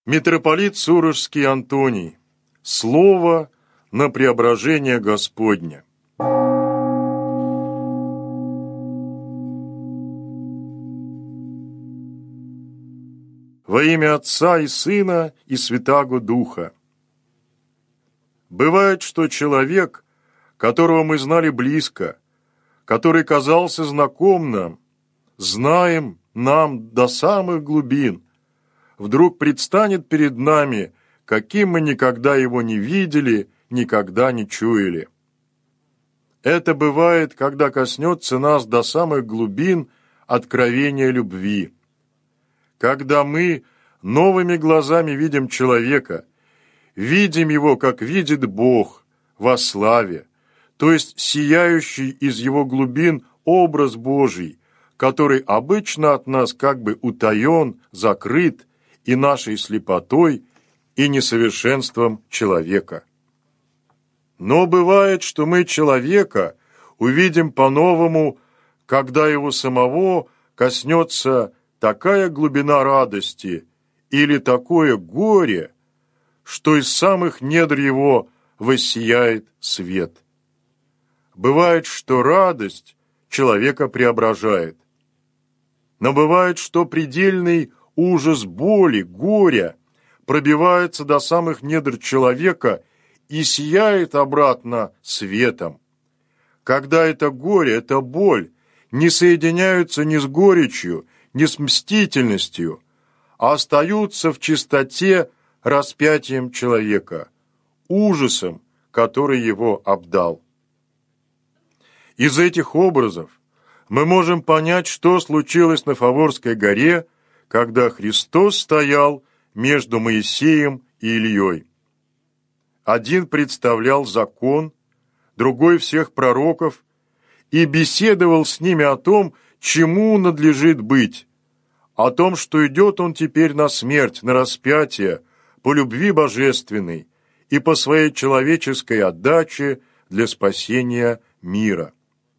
Митрополит Сурожский Антоний. Слово на преображение Господня. Во имя Отца и Сына и Святаго Духа. Бывает, что человек, которого мы знали близко, который казался знаком нам, знаем нам до самых глубин, вдруг предстанет перед нами, каким мы никогда его не видели, никогда не чуяли. Это бывает, когда коснется нас до самых глубин откровения любви. Когда мы новыми глазами видим человека, видим его, как видит Бог, во славе, то есть сияющий из его глубин образ Божий, который обычно от нас как бы утаен, закрыт и нашей слепотой, и несовершенством человека. Но бывает, что мы человека увидим по-новому, когда его самого коснется такая глубина радости или такое горе, что из самых недр его воссияет свет. Бывает, что радость человека преображает. Но бывает, что предельный ужас боли, горя пробивается до самых недр человека и сияет обратно светом. Когда это горе, эта боль не соединяются ни с горечью, ни с мстительностью, а остаются в чистоте распятием человека, ужасом, который его обдал. Из этих образов мы можем понять, что случилось на Фаворской горе, когда Христос стоял между Моисеем и Ильей. Один представлял закон, другой всех пророков, и беседовал с ними о том, чему надлежит быть, о том, что идет он теперь на смерть, на распятие, по любви божественной и по своей человеческой отдаче для спасения мира.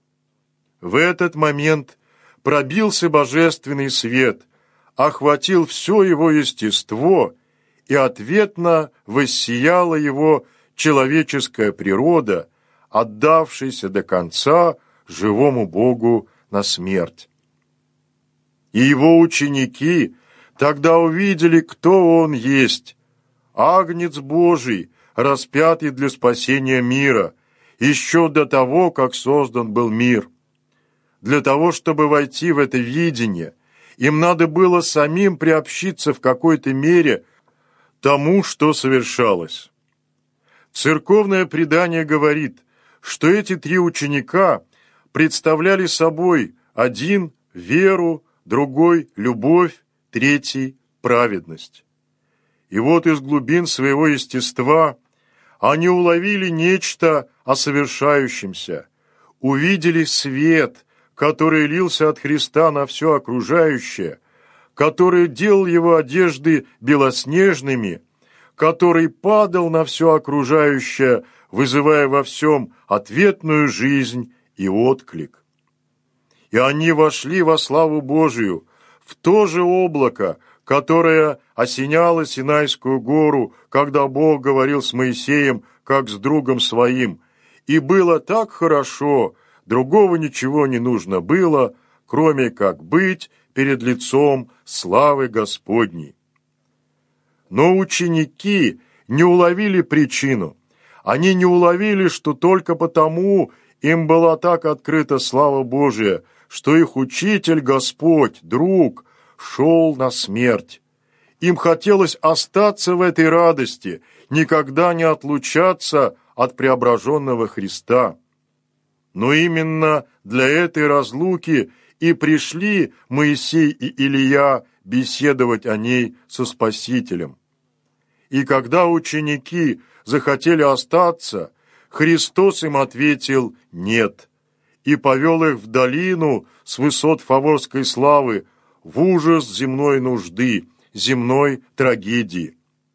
В этот момент пробился божественный свет, охватил все его естество, и ответно воссияла его человеческая природа, отдавшаяся до конца живому Богу на смерть. И его ученики тогда увидели, кто он есть, Агнец Божий, распятый для спасения мира, еще до того, как создан был мир. Для того, чтобы войти в это видение, им надо было самим приобщиться в какой-то мере тому, что совершалось. Церковное предание говорит, что эти три ученика представляли собой один – веру, другой – любовь, третий – праведность. И вот из глубин своего естества они уловили нечто о совершающемся, увидели свет, который лился от Христа на все окружающее, который делал его одежды белоснежными, который падал на все окружающее, вызывая во всем ответную жизнь и отклик. И они вошли во славу Божию, в то же облако, которое осеняло Синайскую гору, когда Бог говорил с Моисеем, как с другом своим, и было так хорошо, другого ничего не нужно было, кроме как быть перед лицом славы Господней. Но ученики не уловили причину. Они не уловили, что только потому им была так открыта слава Божия, что их учитель Господь, друг, шел на смерть. Им хотелось остаться в этой радости, никогда не отлучаться от преображенного Христа. Но именно для этой разлуки и пришли Моисей и Илия беседовать о ней со Спасителем. И когда ученики захотели остаться, Христос им ответил «нет» и повел их в долину с высот Фаворской славы в ужас земной нужды, земной трагедии.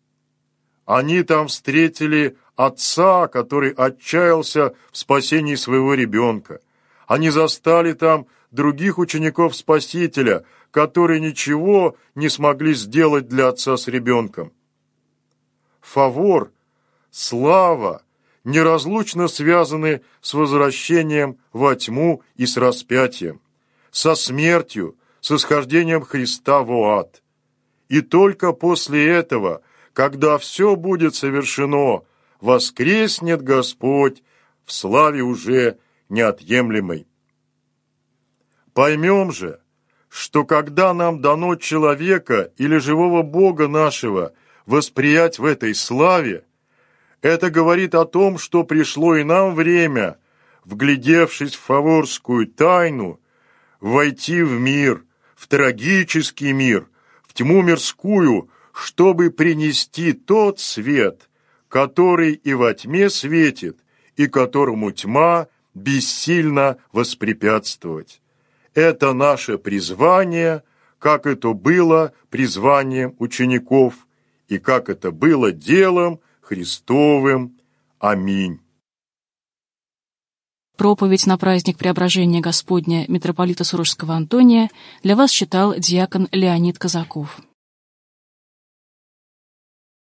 Они там встретили отца, который отчаялся в спасении своего ребенка. Они застали там других учеников Спасителя, которые ничего не смогли сделать для отца с ребенком. фавор, слава неразлучно связаны с возвращением во тьму и с распятием, со смертью, с исхождением Христа в ад. И только после этого, когда все будет совершено, воскреснет Господь в славе уже неотъемлемой. Поймем же, что когда нам дано человека или живого Бога нашего восприять в этой славе, это говорит о том, что пришло и нам время, вглядевшись в фаворскую тайну, войти в мир, в трагический мир, в тьму мирскую, чтобы принести тот свет, который и во тьме светит, и которому тьма бессильно воспрепятствовать. Это наше призвание, как это было призванием учеников, и как это было делом Христовым. Аминь. Проповедь на праздник Преображения Господня митрополита Сурожского Антония для вас читал диакон Леонид Казаков.